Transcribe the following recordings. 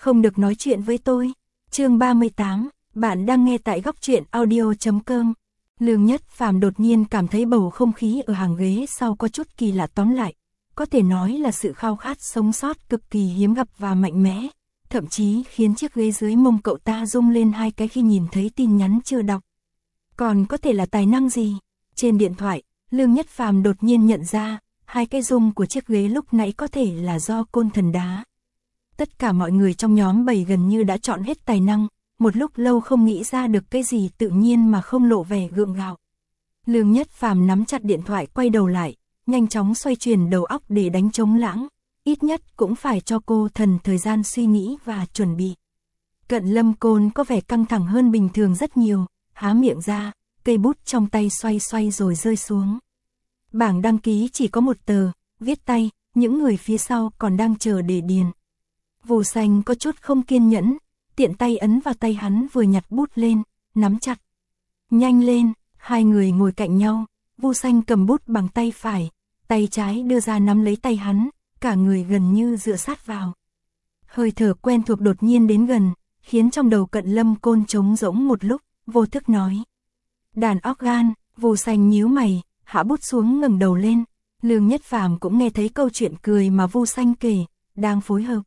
Không được nói chuyện với tôi. Chương 38, bạn đang nghe tại góc truyện audio.com. Lương Nhất Phàm đột nhiên cảm thấy bầu không khí ở hàng ghế sau có chút kỳ lạ, tóm lại, có thể nói là sự khao khát sống sót cực kỳ hiếm gặp và mạnh mẽ, thậm chí khiến chiếc ghế dưới mông cậu ta rung lên hai cái khi nhìn thấy tin nhắn chưa đọc. Còn có thể là tài năng gì? Trên điện thoại, Lương Nhất Phàm đột nhiên nhận ra, hai cái rung của chiếc ghế lúc nãy có thể là do côn thần đá. Tất cả mọi người trong nhóm 7 gần như đã chọn hết tài năng, một lúc lâu không nghĩ ra được cái gì tự nhiên mà không lộ vẻ gượng gạo. Lương Nhất Phàm nắm chặt điện thoại quay đầu lại, nhanh chóng xoay chuyển đầu óc để đánh trống lãng, ít nhất cũng phải cho cô thần thời gian suy nghĩ và chuẩn bị. Cận Lâm Côn có vẻ căng thẳng hơn bình thường rất nhiều, há miệng ra, cây bút trong tay xoay xoay rồi rơi xuống. Bảng đăng ký chỉ có một tờ, viết tay, những người phía sau còn đang chờ để điền. Vô Xanh có chút không kiên nhẫn, tiện tay ấn vào tay hắn vừa nhặt bút lên, nắm chặt. Nhanh lên, hai người ngồi cạnh nhau, Vô Xanh cầm bút bằng tay phải, tay trái đưa ra nắm lấy tay hắn, cả người gần như dựa sát vào. Hơi thở quen thuộc đột nhiên đến gần, khiến trong đầu Cận Lâm Côn trống rỗng một lúc, vô thức nói. Đàn organ. Vô Xanh nhíu mày, hạ bút xuống ngẩng đầu lên. Lương Nhất Phàm cũng nghe thấy câu chuyện cười mà Vô Xanh kể, đang phối hợp.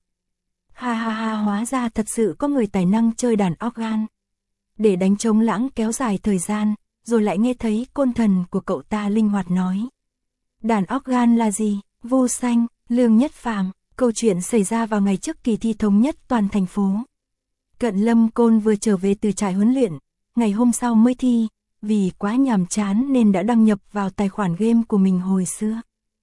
Ha ha ha, hóa ra thật sự có người tài năng chơi đàn organ. Để đánh trống lãng kéo dài thời gian, rồi lại nghe thấy côn thần của cậu ta linh hoạt nói. Đàn organ là gì? Vô Xanh, Lương Nhất Phàm. Câu chuyện xảy ra vào ngày trước kỳ thi thống nhất toàn thành phố. Cận Lâm Côn vừa trở về từ trại huấn luyện, ngày hôm sau mới thi, vì quá nhàm chán nên đã đăng nhập vào tài khoản game của mình hồi xưa.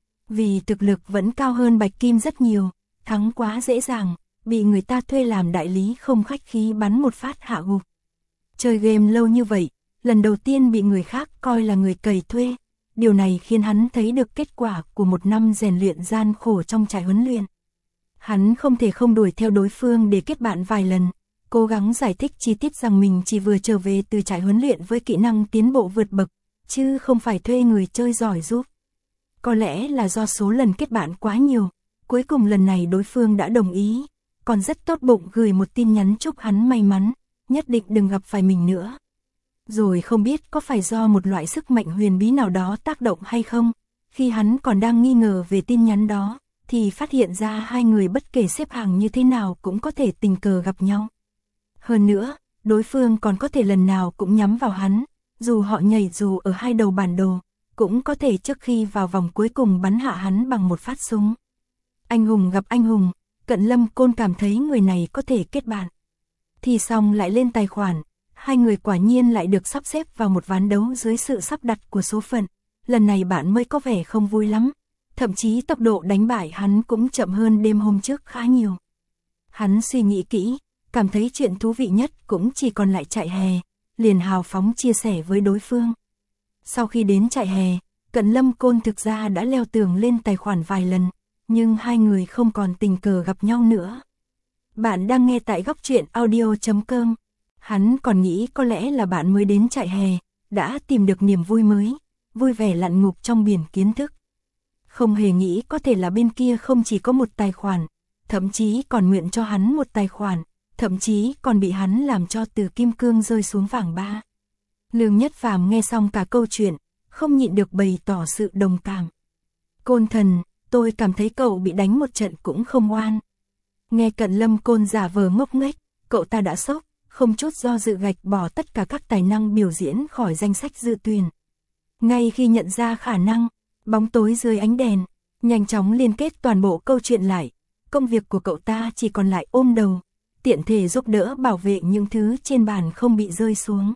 Vì thực lực vẫn cao hơn Bạch Kim rất nhiều, thắng quá dễ dàng, bị người ta thuê làm đại lý không khách khí bắn một phát hạ gục. Chơi game lâu như vậy, lần đầu tiên bị người khác coi là người cày thuê, điều này khiến hắn thấy được kết quả của một năm rèn luyện gian khổ trong trại huấn luyện. Hắn không thể không đuổi theo đối phương để kết bạn vài lần, cố gắng giải thích chi tiết rằng mình chỉ vừa trở về từ trại huấn luyện với kỹ năng tiến bộ vượt bậc, chứ không phải thuê người chơi giỏi giúp. Có lẽ là do số lần kết bạn quá nhiều, cuối cùng lần này đối phương đã đồng ý, còn rất tốt bụng gửi một tin nhắn chúc hắn may mắn, nhất định đừng gặp phải mình nữa. Rồi không biết có phải do một loại sức mạnh huyền bí nào đó tác động hay không, khi hắn còn đang nghi ngờ về tin nhắn đó, thì phát hiện ra hai người bất kể xếp hàng như thế nào cũng có thể tình cờ gặp nhau. Hơn nữa, đối phương còn có thể lần nào cũng nhắm vào hắn, dù họ nhảy dù ở hai đầu bản đồ, cũng có thể trước khi vào vòng cuối cùng bắn hạ hắn bằng một phát súng. Anh hùng gặp anh hùng, Cận Lâm Côn cảm thấy người này có thể kết bạn. Thì xong lại lên tài khoản, hai người quả nhiên lại được sắp xếp vào một ván đấu dưới sự sắp đặt của số phận. Lần này bạn mới có vẻ không vui lắm, thậm chí tốc độ đánh bại hắn cũng chậm hơn đêm hôm trước khá nhiều. Hắn suy nghĩ kỹ, cảm thấy chuyện thú vị nhất cũng chỉ còn lại trại hè, liền hào phóng chia sẻ với đối phương. Sau khi đến trại hè, Cận Lâm Côn thực ra đã leo tường lên tài khoản vài lần, nhưng hai người không còn tình cờ gặp nhau nữa. Bạn đang nghe tại góc truyện audio.com. Hắn còn nghĩ có lẽ là bạn mới đến trại hè, đã tìm được niềm vui mới, vui vẻ lặn ngục trong biển kiến thức. Không hề nghĩ có thể là bên kia không chỉ có một tài khoản, thậm chí còn nguyện cho hắn một tài khoản, thậm chí còn bị hắn làm cho từ kim cương rơi xuống vàng ba. Lương Nhất Phàm nghe xong cả câu chuyện, không nhịn được bày tỏ sự đồng cảm. Côn thần, tôi cảm thấy cậu bị đánh một trận cũng không oan. Nghe Cận Lâm Côn giả vờ ngốc nghếch, cậu ta đã sốc, không chút do dự gạch bỏ tất cả các tài năng biểu diễn khỏi danh sách dự tuyển. Ngay khi nhận ra khả năng, bóng tối dưới ánh đèn, nhanh chóng liên kết toàn bộ câu chuyện lại, công việc của cậu ta chỉ còn lại ôm đầu, tiện thể giúp đỡ bảo vệ những thứ trên bàn không bị rơi xuống.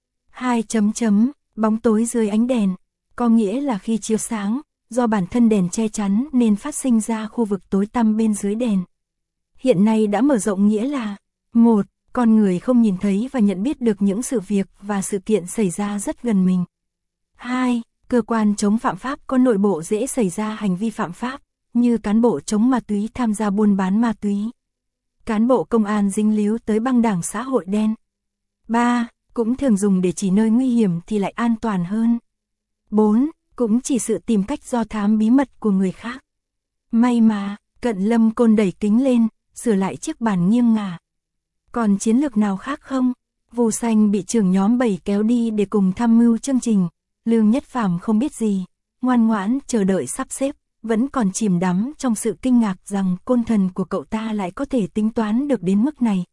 Bóng tối dưới ánh đèn, có nghĩa là khi chiếu sáng, do bản thân đèn che chắn nên phát sinh ra khu vực tối tăm bên dưới đèn. Hiện nay đã mở rộng nghĩa là 1. Con người không nhìn thấy và nhận biết được những sự việc và sự kiện xảy ra rất gần mình. 2. Cơ quan chống phạm pháp có nội bộ dễ xảy ra hành vi phạm pháp, như cán bộ chống ma túy tham gia buôn bán ma túy, cán bộ công an dính líu tới băng đảng xã hội đen. 3. Cũng thường dùng để chỉ nơi nguy hiểm thì lại an toàn hơn. 4. Cũng chỉ sự tìm cách do thám bí mật của người khác. May mà, Cận Lâm Côn đẩy kính lên, sửa lại chiếc bàn nghiêng ngả. Còn chiến lược nào khác không? Vu Xanh bị trưởng nhóm 7 kéo đi để cùng tham mưu chương trình. Lương Nhất Phàm không biết gì, ngoan ngoãn chờ đợi sắp xếp, vẫn còn chìm đắm trong sự kinh ngạc rằng côn thần của cậu ta lại có thể tính toán được đến mức này.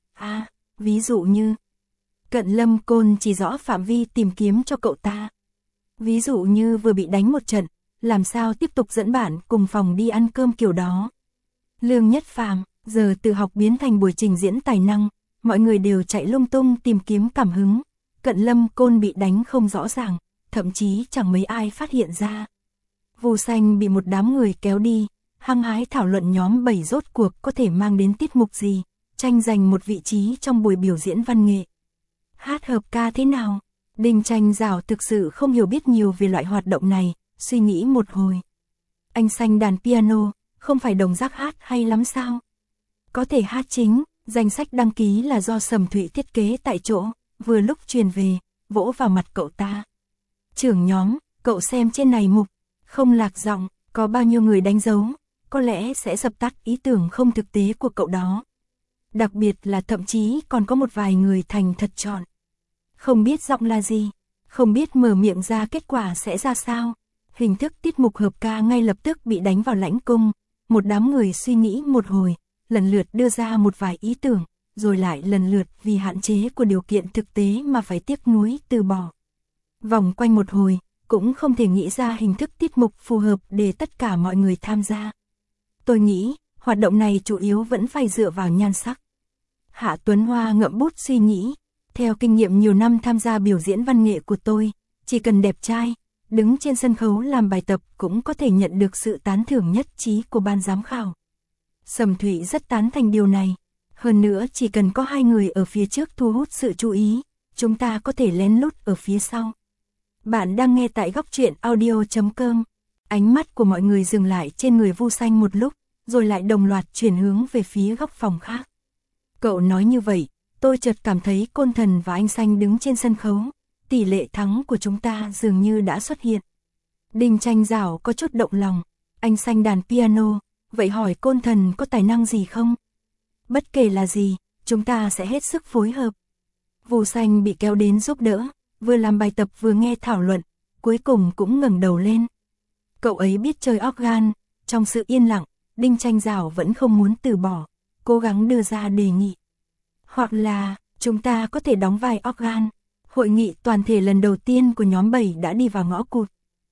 Ví dụ như Cận Lâm Côn chỉ rõ phạm vi tìm kiếm cho cậu ta. Ví dụ như vừa bị đánh một trận, làm sao tiếp tục dẫn bạn cùng phòng đi ăn cơm kiểu đó. Lương Nhất Phàm, giờ từ học biến thành buổi trình diễn tài năng, mọi người đều chạy lung tung tìm kiếm cảm hứng. Cận Lâm Côn bị đánh không rõ ràng, thậm chí chẳng mấy ai phát hiện ra. Vu Xanh bị một đám người kéo đi, hăng hái thảo luận nhóm 7 rốt cuộc có thể mang đến tiết mục gì, tranh giành một vị trí trong buổi biểu diễn văn nghệ. Hát hợp ca thế nào? Đinh Tranh Giảo thực sự không hiểu biết nhiều về loại hoạt động này, suy nghĩ một hồi. Anh Xanh đàn piano, không phải đồng giác hát hay lắm sao? Có thể hát chính, danh sách đăng ký là do Sầm Thụy thiết kế tại chỗ, vừa lúc truyền về, vỗ vào mặt cậu ta. Trưởng nhóm, cậu xem trên này mục, không lạc giọng, có bao nhiêu người đánh dấu, có lẽ sẽ dập tắt ý tưởng không thực tế của cậu đó. Đặc biệt là thậm chí còn có một vài người thành thật chọn. Không biết giọng là gì, không biết mở miệng ra kết quả sẽ ra sao. Hình thức tiết mục hợp ca ngay lập tức bị đánh vào lãnh cung. Một đám người suy nghĩ một hồi, lần lượt đưa ra một vài ý tưởng, rồi lại lần lượt vì hạn chế của điều kiện thực tế mà phải tiếc nuối từ bỏ. Vòng quanh một hồi, cũng không thể nghĩ ra hình thức tiết mục phù hợp để tất cả mọi người tham gia. Tôi nghĩ, hoạt động này chủ yếu vẫn phải dựa vào nhan sắc. Hạ Tuấn Hoa ngậm bút suy nghĩ, theo kinh nghiệm nhiều năm tham gia biểu diễn văn nghệ của tôi, chỉ cần đẹp trai, đứng trên sân khấu làm bài tập cũng có thể nhận được sự tán thưởng nhất trí của ban giám khảo. Sầm Thụy rất tán thành điều này, hơn nữa chỉ cần có 2 người ở phía trước thu hút sự chú ý, chúng ta có thể lén lút ở phía sau. Bạn đang nghe tại góc truyện audio.com. Ánh mắt của mọi người dừng lại trên người Vu Xanh một lúc, rồi lại đồng loạt chuyển hướng về phía góc phòng khác. Cậu nói như vậy, tôi chợt cảm thấy Côn Thần và anh Xanh đứng trên sân khấu, tỷ lệ thắng của chúng ta dường như đã xuất hiện. Đinh Tranh Giảo có chút động lòng, anh Xanh đàn piano, vậy hỏi Côn Thần có tài năng gì không? Bất kể là gì, chúng ta sẽ hết sức phối hợp. Vu Xanh bị kéo đến giúp đỡ, vừa làm bài tập vừa nghe thảo luận, cuối cùng cũng ngẩng đầu lên. Cậu ấy biết chơi organ, trong sự yên lặng, Đinh Tranh Giảo vẫn không muốn từ bỏ, cố gắng đưa ra đề nghị. Hoặc là, chúng ta có thể đóng vai organ. Hội nghị toàn thể lần đầu tiên của nhóm 7 đã đi vào ngõ cụt.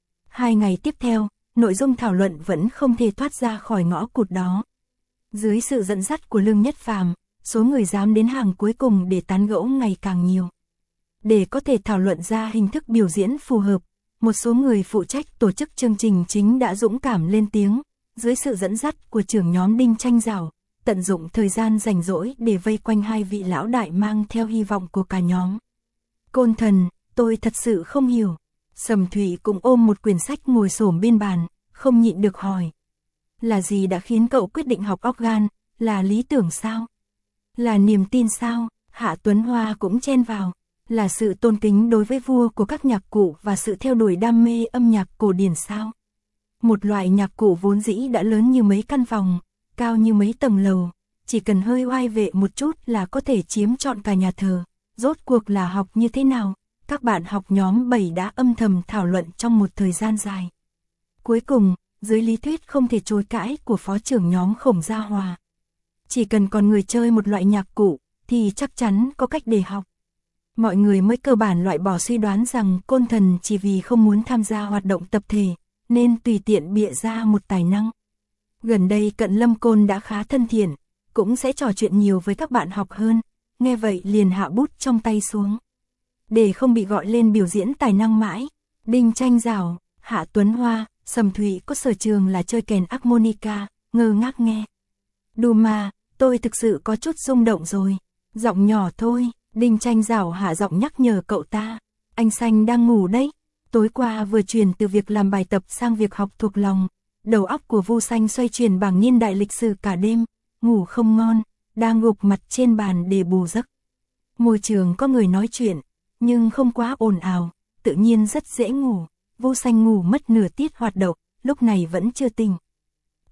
2 ngày tiếp theo, nội dung thảo luận vẫn không thể thoát ra khỏi ngõ cụt đó. Dưới sự dẫn dắt của Lương Nhất Phàm, số người dám đến hàng cuối cùng để tán gẫu ngày càng nhiều. Để có thể thảo luận ra hình thức biểu diễn phù hợp, một số người phụ trách tổ chức chương trình chính đã dũng cảm lên tiếng, dưới sự dẫn dắt của trưởng nhóm Đinh Tranh Giảo, tận dụng thời gian rảnh rỗi để vây quanh 2 vị lão đại mang theo hy vọng của cả nhóm. Côn Thần, tôi thật sự không hiểu. Sầm Thụy cũng ôm một quyển sách ngồi xổm bên bàn, không nhịn được hỏi. Là gì đã khiến cậu quyết định học organ, là lý tưởng sao? Là niềm tin sao? Hạ Tuấn Hoa cũng chen vào. Là sự tôn kính đối với vua của các nhạc cụ và sự theo đuổi đam mê âm nhạc cổ điển sao? Một loại nhạc cụ vốn dĩ đã lớn như mấy căn phòng, cao như mấy tầng lầu, chỉ cần hơi oai vệ một chút là có thể chiếm trọn cả nhà thờ. Rốt cuộc là học như thế nào? Các bạn học nhóm 7 đã âm thầm thảo luận trong một thời gian dài. Cuối cùng, dưới lý thuyết không thể chối cãi của phó trưởng nhóm Khổng Gia Hòa, chỉ cần còn người chơi một loại nhạc cụ, thì chắc chắn có cách để học. Mọi người mới cơ bản loại bỏ suy đoán rằng Côn Thần chỉ vì không muốn tham gia hoạt động tập thể, nên tùy tiện bịa ra một tài năng. Gần đây Cận Lâm Côn đã khá thân thiện, cũng sẽ trò chuyện nhiều với các bạn học hơn, nghe vậy liền hạ bút trong tay xuống. Để không bị gọi lên biểu diễn tài năng mãi, Đinh Tranh Giảo, Hạ Tuấn Hoa, Sầm Thụy có sở trường là chơi kèn harmonica, ngơ ngác nghe. Đù mà, tôi thực sự có chút rung động rồi. Giọng nhỏ thôi, Đinh Tranh Giảo hạ giọng nhắc nhở cậu ta. Anh Xanh đang ngủ đấy. Tối qua vừa chuyển từ việc làm bài tập sang việc học thuộc lòng. Đầu óc của Vu Xanh xoay chuyển bảng niên đại lịch sử cả đêm, ngủ không ngon, đang gục mặt trên bàn để bù giấc. Môi trường có người nói chuyện, nhưng không quá ồn ào, tự nhiên rất dễ ngủ. Vu Xanh ngủ mất nửa tiết hoạt động, lúc này vẫn chưa tỉnh.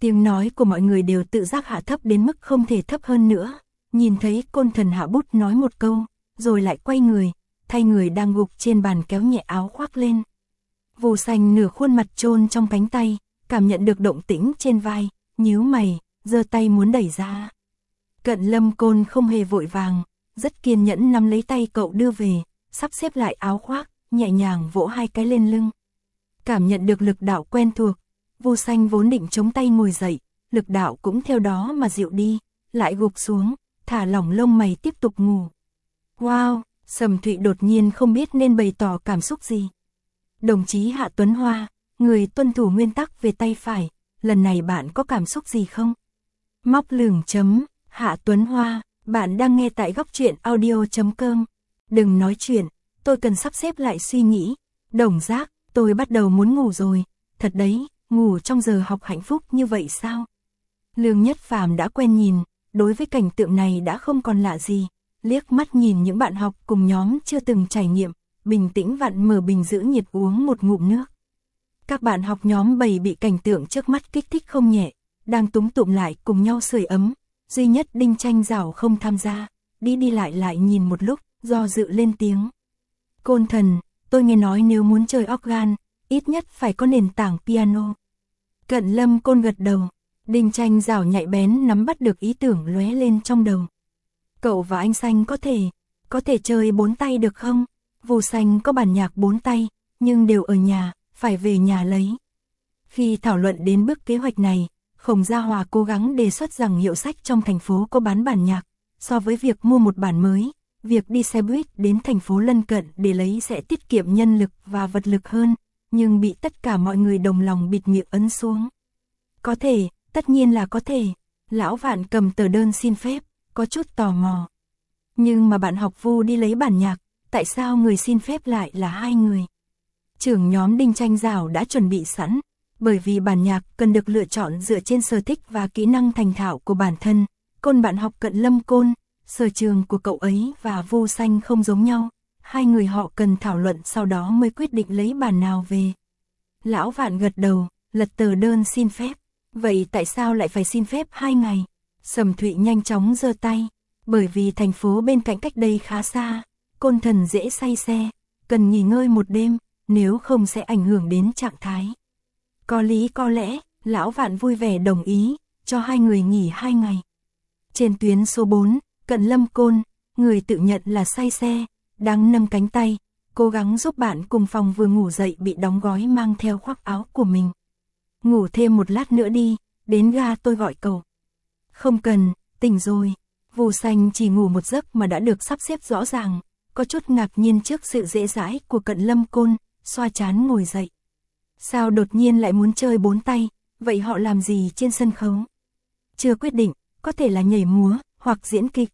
Tiếng nói của mọi người đều tự giác hạ thấp đến mức không thể thấp hơn nữa. Nhìn thấy Côn Thần hạ bút nói một câu, rồi lại quay người, thay người đang gục trên bàn kéo nhẹ áo khoác lên. Vô Xanh nửa khuôn mặt chôn trong cánh tay, cảm nhận được động tĩnh trên vai, nhíu mày, giơ tay muốn đẩy ra. Cận Lâm Côn không hề vội vàng, rất kiên nhẫn nắm lấy tay cậu đưa về, sắp xếp lại áo khoác, nhẹ nhàng vỗ hai cái lên lưng. Cảm nhận được lực đạo quen thuộc, Vô Xanh vốn định chống tay ngồi dậy, lực đạo cũng theo đó mà dịu đi, lại gục xuống, thả lỏng lông mày tiếp tục ngủ. Wow, Sầm Thụy đột nhiên không biết nên bày tỏ cảm xúc gì. Đồng chí Hạ Tuấn Hoa, người tuân thủ nguyên tắc về tay phải, lần này bạn có cảm xúc gì không? Móc lửng chấm, Hạ Tuấn Hoa, bạn đang nghe tại góc truyện audio.com. Đừng nói chuyện, tôi cần sắp xếp lại suy nghĩ. Đồng Giác, tôi bắt đầu muốn ngủ rồi, thật đấy, ngủ trong giờ học hạnh phúc như vậy sao? Lương Nhất Phàm đã quen nhìn, đối với cảnh tượng này đã không còn lạ gì, liếc mắt nhìn những bạn học cùng nhóm chưa từng trải nghiệm, bình tĩnh vặn mở bình giữ nhiệt uống một ngụm nước. Các bạn học nhóm 7 bị cảnh tượng trước mắt kích thích không nhẹ, đang túm tụm lại cùng nhau sưởi ấm, duy nhất Đinh Tranh Giảo không tham gia, đi lại nhìn một lúc, do dự lên tiếng. Côn Thần, tôi nghe nói nếu muốn chơi organ, ít nhất phải có nền tảng piano. Cận Lâm Côn gật đầu, Đinh Tranh Giảo nhạy bén nắm bắt được ý tưởng lóe lên trong đầu. Cậu và anh Xanh có thể chơi 4 tay được không? Vô Xanh có bản nhạc 4 tay, nhưng đều ở nhà, phải về nhà lấy. Khi thảo luận đến bước kế hoạch này, Khổng Gia Hòa cố gắng đề xuất rằng hiệu sách trong thành phố có bán bản nhạc, so với việc mua một bản mới, việc đi xe buýt đến thành phố lân cận để lấy sẽ tiết kiệm nhân lực và vật lực hơn, nhưng bị tất cả mọi người đồng lòng bịt miệng ấn xuống. Có thể, tất nhiên là có thể. Lão Vạn cầm tờ đơn xin phép, có chút tò mò. Nhưng mà bạn học Vu đi lấy bản nhạc, tại sao người xin phép lại là hai người? Trưởng nhóm Đinh Tranh Giảo đã chuẩn bị sẵn, bởi vì bản nhạc cần được lựa chọn dựa trên sở thích và kỹ năng thành thạo của bản thân. Côn bạn học Cận Lâm Côn, sở trường của cậu ấy và Vô Xanh không giống nhau, hai người họ cần thảo luận sau đó mới quyết định lấy bản nào về. Lão Vạn gật đầu, lật tờ đơn xin phép. Vậy tại sao lại phải xin phép 2 ngày? Sầm Thụy nhanh chóng giơ tay, bởi vì thành phố bên cạnh cách đây khá xa, Côn Thần dễ say xe, cần nghỉ ngơi một đêm, nếu không sẽ ảnh hưởng đến trạng thái. Có lý có lẽ, Lão Vạn vui vẻ đồng ý, cho hai người nghỉ 2 ngày. Trên tuyến số 4, Cận Lâm Côn, người tự nhận là say xe, đang nâng cánh tay, cố gắng giúp bạn cùng phòng vừa ngủ dậy bị đóng gói mang theo khoác áo của mình. Ngủ thêm một lát nữa đi, đến ga tôi gọi cậu. Không cần, tỉnh rồi. Vô Xanh chỉ ngủ một giấc mà đã được sắp xếp rõ ràng, có chút ngạc nhiên trước sự dễ dãi của Cận Lâm Côn, xoa trán ngồi dậy. Sao đột nhiên lại muốn chơi 4 tay, vậy họ làm gì trên sân khấu? Chưa quyết định, có thể là nhảy múa, hoặc diễn kịch.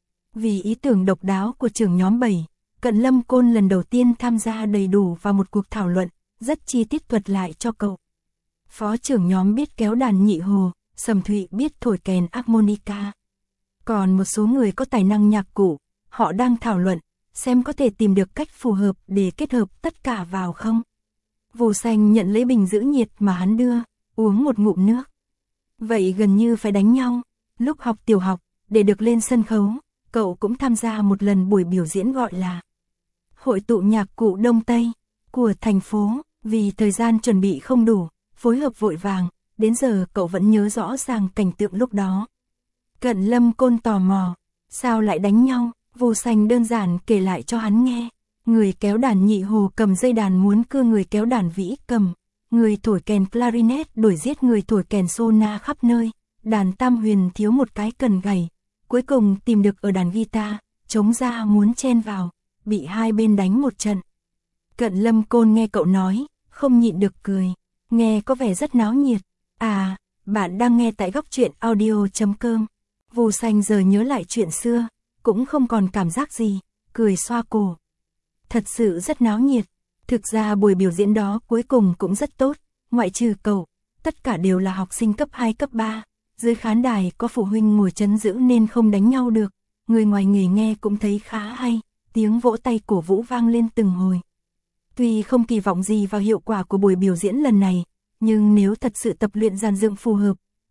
Vì ý tưởng độc đáo của trưởng nhóm 7, Cận Lâm Côn lần đầu tiên tham gia đầy đủ vào một cuộc thảo luận, rất chi tiết thuật lại cho cậu. Phó trưởng nhóm biết kéo đàn nhị hồ, Sầm Thụy biết thổi kèn harmonica. Còn một số người có tài năng nhạc cụ, họ đang thảo luận, xem có thể tìm được cách phù hợp để kết hợp tất cả vào không. Vô Xanh nhận lấy bình giữ nhiệt mà hắn đưa, uống một ngụm nước. Vậy gần như phải đánh nhau. Lúc học tiểu học, để được lên sân khấu, cậu cũng tham gia một lần buổi biểu diễn gọi là Hội tụ nhạc cụ Đông Tây của thành phố. Vì thời gian chuẩn bị không đủ, phối hợp vội vàng, đến giờ cậu vẫn nhớ rõ ràng cảnh tượng lúc đó. Cận Lâm Côn tò mò, sao lại đánh nhau? Vô Xanh đơn giản kể lại cho hắn nghe. Người kéo đàn nhị hồ cầm dây đàn muốn cưa người kéo đàn vĩ cầm, người thổi kèn clarinet đuổi giết người thổi kèn sona khắp nơi, đàn tam huyền thiếu một cái cần gảy, cuối cùng tìm được ở đàn guitar, chống ra muốn chen vào, bị hai bên đánh một trận. Cận Lâm Côn nghe cậu nói, không nhịn được cười, nghe có vẻ rất náo nhiệt. À, bạn đang nghe tại góc truyện audio.com. Vô Xanh giờ nhớ lại chuyện xưa, cũng không còn cảm giác gì, cười xoa cổ. Thật sự rất náo nhiệt, thực ra buổi biểu diễn đó cuối cùng cũng rất tốt, ngoại trừ cậu, tất cả đều là học sinh cấp 2 cấp 3, dưới khán đài có phụ huynh ngồi trấn giữ nên không đánh nhau được, người ngoài nghề nghe cũng thấy khá hay, tiếng vỗ tay cổ vũ vang lên từng hồi. Tuy không kỳ vọng gì vào hiệu quả của buổi biểu diễn lần này, nhưng nếu thật sự tập luyện dàn dựng phù hợp,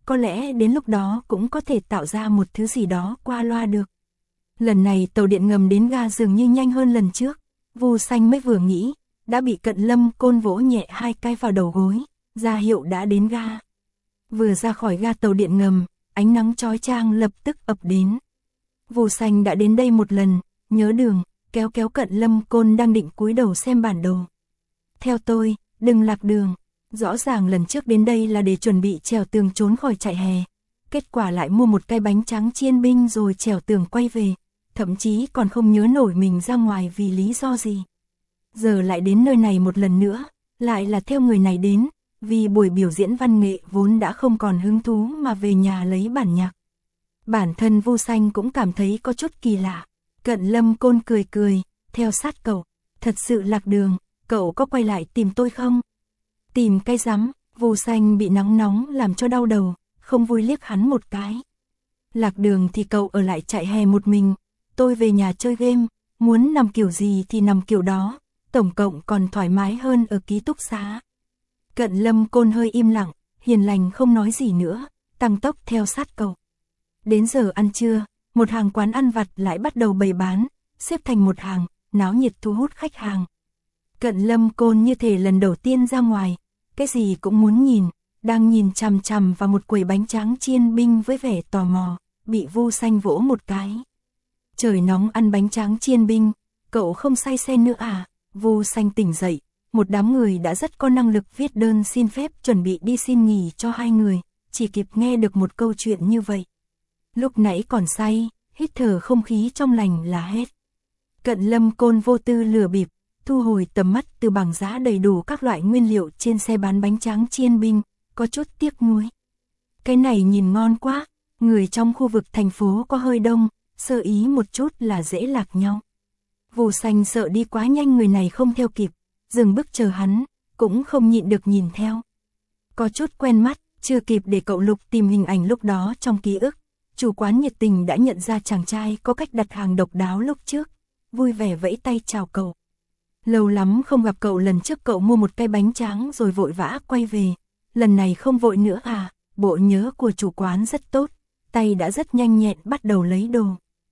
có lẽ đến lúc đó cũng có thể tạo ra một thứ gì đó qua loa được. Lần này tàu điện ngầm đến ga dường như nhanh hơn lần trước, Vu Xanh mới vừa nghĩ, đã bị Cận Lâm Côn vỗ nhẹ 2 cái vào đầu gối, ra hiệu đã đến ga. Vừa ra khỏi ga tàu điện ngầm, ánh nắng chói chang lập tức ập đến. Vu Xanh đã đến đây một lần, nhớ đường, kéo Cận Lâm Côn đang định cúi đầu xem bản đồ. Theo tôi, đừng lạc đường. Rõ ràng lần trước đến đây là để chuẩn bị trèo tường trốn khỏi trại hè. Kết quả lại mua một cái bánh tráng chiên binh rồi trèo tường quay về. Thậm chí còn không nhớ nổi mình ra ngoài vì lý do gì. Giờ lại đến nơi này một lần nữa, lại là theo người này đến, vì buổi biểu diễn văn nghệ vốn đã không còn hứng thú mà về nhà lấy bản nhạc. Bản thân Vu Xanh cũng cảm thấy có chút kỳ lạ. Cận Lâm Côn cười, theo sát cậu. Thật sự lạc đường, cậu có quay lại tìm tôi không? Tìm cái rắm, Vu Xanh bị nắng nóng làm cho đau đầu, không vui liếc hắn một cái. Lạc đường thì cậu ở lại trại hè một mình, tôi về nhà chơi game, muốn nằm kiểu gì thì nằm kiểu đó, tổng cộng còn thoải mái hơn ở ký túc xá. Cận Lâm Côn hơi im lặng, hiền lành không nói gì nữa, tăng tốc theo sát cậu. Đến giờ ăn trưa, một hàng quán ăn vặt lại bắt đầu bày bán, xếp thành một hàng, náo nhiệt thu hút khách hàng. Cận Lâm Côn như thể lần đầu tiên ra ngoài, cái gì cũng muốn nhìn, đang nhìn chằm chằm vào một quầy bánh tráng chiên binh với vẻ tò mò, bị Vu Xanh vỗ một cái. Trời nóng ăn bánh tráng chiên binh, cậu không say xe nữa à? Vu Xanh tỉnh dậy, một đám người đã rất có năng lực viết đơn xin phép chuẩn bị đi xin nghỉ cho 2 người, chỉ kịp nghe được một câu chuyện như vậy. Lúc nãy còn say, hít thở không khí trong lành là hết. Cận Lâm Côn vô tư lừa bịp, thu hồi tầm mắt từ bảng giá đầy đủ các loại nguyên liệu trên xe bán bánh tráng chiên binh, có chút tiếc nuối. Cái này nhìn ngon quá, người trong khu vực thành phố có hơi đông, sơ ý một chút là dễ lạc nhau. Vu Xanh sợ đi quá nhanh người này không theo kịp, dừng bước chờ hắn, cũng không nhịn được nhìn theo. Có chút quen mắt, chưa kịp để cậu Lục tìm hình ảnh lúc đó trong ký ức, chủ quán nhiệt tình đã nhận ra chàng trai có cách đặt hàng độc đáo lúc trước, vui vẻ vẫy tay chào cậu. Lâu lắm không gặp cậu, lần trước cậu mua một cái bánh tráng rồi vội vã quay về, lần này không vội nữa à? Bộ nhớ của chủ quán rất tốt, tay đã rất nhanh nhẹn bắt đầu lấy đồ.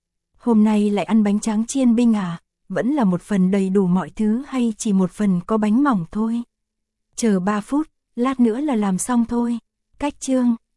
Hôm nay lại ăn bánh tráng chiên binh à? Vẫn là một phần đầy đủ mọi thứ hay chỉ một phần có bánh mỏng thôi? Chờ 3 phút, lát nữa là làm xong thôi. Cách chương